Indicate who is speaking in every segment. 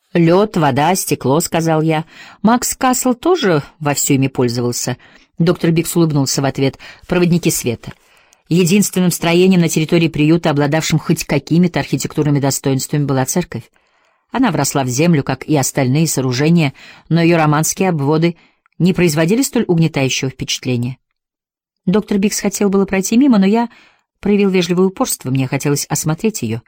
Speaker 1: Лед, вода, стекло, — сказал я. Макс Кассел тоже вовсю ими пользовался. Доктор Бикс улыбнулся в ответ. Проводники света. Единственным строением на территории приюта, обладавшим хоть какими-то архитектурными достоинствами, была церковь. Она вросла в землю, как и остальные сооружения, но ее романские обводы не производили столь угнетающего впечатления. Доктор Бикс хотел было пройти мимо, но я проявил вежливое упорство, мне хотелось осмотреть ее.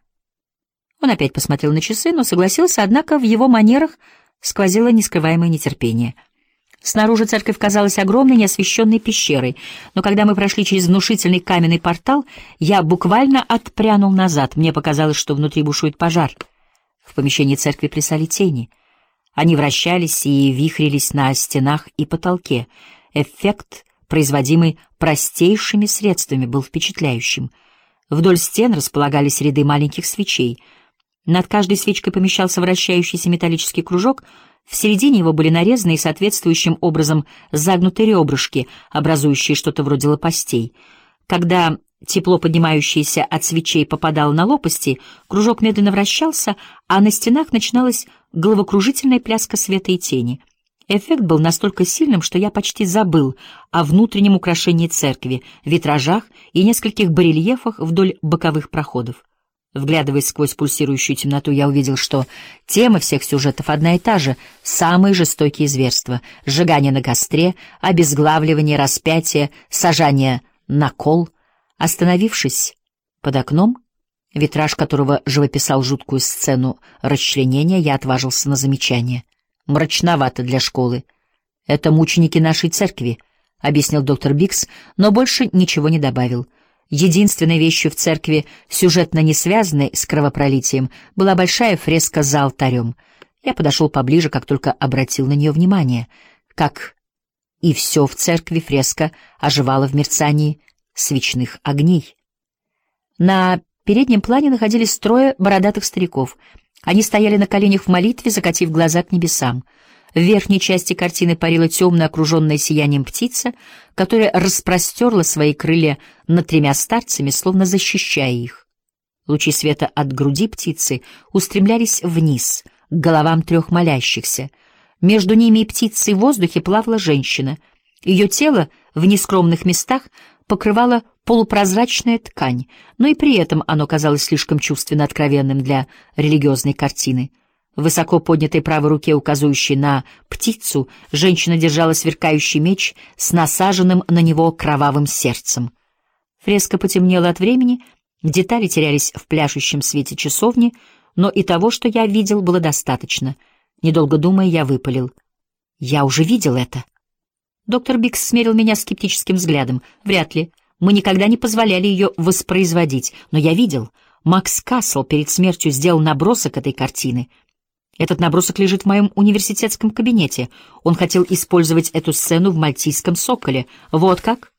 Speaker 1: Он опять посмотрел на часы, но согласился, однако в его манерах сквозило нескрываемое нетерпение. Снаружи церковь казалась огромной, неосвещенной пещерой, но когда мы прошли через внушительный каменный портал, я буквально отпрянул назад. Мне показалось, что внутри бушует пожар. В помещении церкви плясали тени. Они вращались и вихрились на стенах и потолке. Эффект, производимый простейшими средствами, был впечатляющим. Вдоль стен располагались ряды маленьких свечей. Над каждой свечкой помещался вращающийся металлический кружок. В середине его были нарезаны и соответствующим образом загнуты ребрышки, образующие что-то вроде лопастей. Когда тепло, поднимающееся от свечей, попадало на лопасти, кружок медленно вращался, а на стенах начиналась головокружительная пляска света и тени. Эффект был настолько сильным, что я почти забыл о внутреннем украшении церкви, витражах и нескольких барельефах вдоль боковых проходов. Вглядываясь сквозь пульсирующую темноту, я увидел, что тема всех сюжетов одна и та же — самые жестокие зверства: сжигание на костре, обезглавливание, распятие, сажание на кол. Остановившись под окном, витраж которого живописал жуткую сцену расчленения, я отважился на замечание. «Мрачновато для школы. Это мученики нашей церкви», — объяснил доктор Бикс, но больше ничего не добавил. Единственной вещью в церкви, сюжетно не связанной с кровопролитием, была большая фреска за алтарем. Я подошел поближе, как только обратил на нее внимание. Как и все в церкви, фреска оживала в мерцании свечных огней. На переднем плане находились трое бородатых стариков. Они стояли на коленях в молитве, закатив глаза к небесам. В верхней части картины парила темная, окруженная сиянием птица, которая распростерла свои крылья над тремя старцами, словно защищая их. Лучи света от груди птицы устремлялись вниз, к головам трех молящихся. Между ними и птицей в воздухе плавала женщина. Ее тело в нескромных местах покрывала полупрозрачная ткань, но и при этом оно казалось слишком чувственно откровенным для религиозной картины. В высоко поднятой правой руке, указывающей на птицу, женщина держала сверкающий меч с насаженным на него кровавым сердцем. Фреска потемнела от времени, детали терялись в пляшущем свете часовни, но и того, что я видел, было достаточно. Недолго думая, я выпалил: «Я уже видел это». Доктор Бикс смерил меня скептическим взглядом. «Вряд ли. Мы никогда не позволяли ее воспроизводить. Но я видел. Макс Кассел перед смертью сделал набросок этой картины. Этот набросок лежит в моем университетском кабинете. Он хотел использовать эту сцену в «Мальтийском соколе». Вот как?»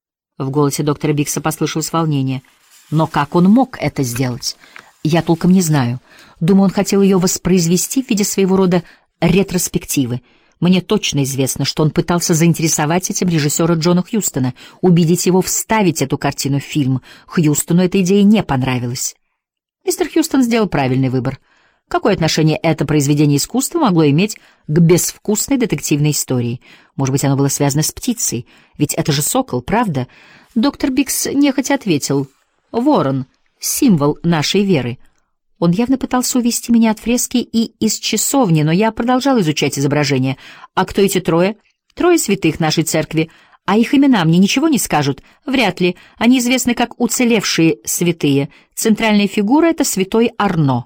Speaker 1: В голосе доктора Бикса послышалось волнение. «Но как он мог это сделать? Я толком не знаю. Думаю, он хотел ее воспроизвести в виде своего рода ретроспективы. Мне точно известно, что он пытался заинтересовать этим режиссера Джона Хьюстона, убедить его вставить эту картину в фильм. Хьюстону эта идея не понравилась. Мистер Хьюстон сделал правильный выбор. Какое отношение это произведение искусства могло иметь к безвкусной детективной истории? Может быть, оно было связано с птицей? Ведь это же сокол, правда? Доктор Бикс нехотя ответил: «Ворон — символ нашей веры». Он явно пытался увести меня от фрески и из часовни, но я продолжал изучать изображение. «А кто эти трое?» «Трое святых нашей церкви. А их имена мне ничего не скажут?» «Вряд ли. Они известны как уцелевшие святые. Центральная фигура — это святой Арно».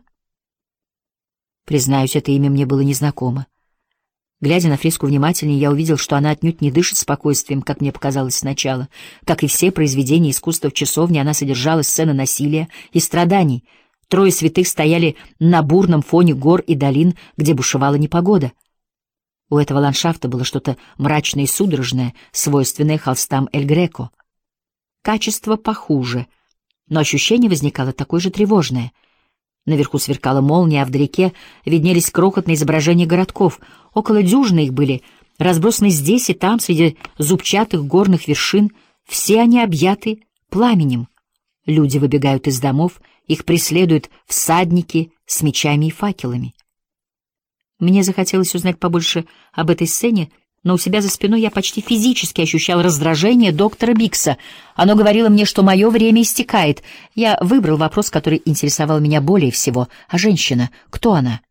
Speaker 1: Признаюсь, это имя мне было незнакомо. Глядя на фреску внимательнее, я увидел, что она отнюдь не дышит спокойствием, как мне показалось сначала. Как и все произведения искусства в часовне, она содержала сцены насилия и страданий. Трое святых стояли на бурном фоне гор и долин, где бушевала непогода. У этого ландшафта было что-то мрачное и судорожное, свойственное холстам Эль Греко. Качество похуже, но ощущение возникало такое же тревожное. Наверху сверкала молния, а вдалеке виднелись крохотные изображения городков. Около дюжины их были разбросаны здесь и там, среди зубчатых горных вершин. Все они объяты пламенем. Люди выбегают из домов, их преследуют всадники с мечами и факелами. Мне захотелось узнать побольше об этой сцене, но у себя за спиной я почти физически ощущал раздражение доктора Бикса. Оно говорило мне, что мое время истекает. Я выбрал вопрос, который интересовал меня более всего. А женщина? Кто она?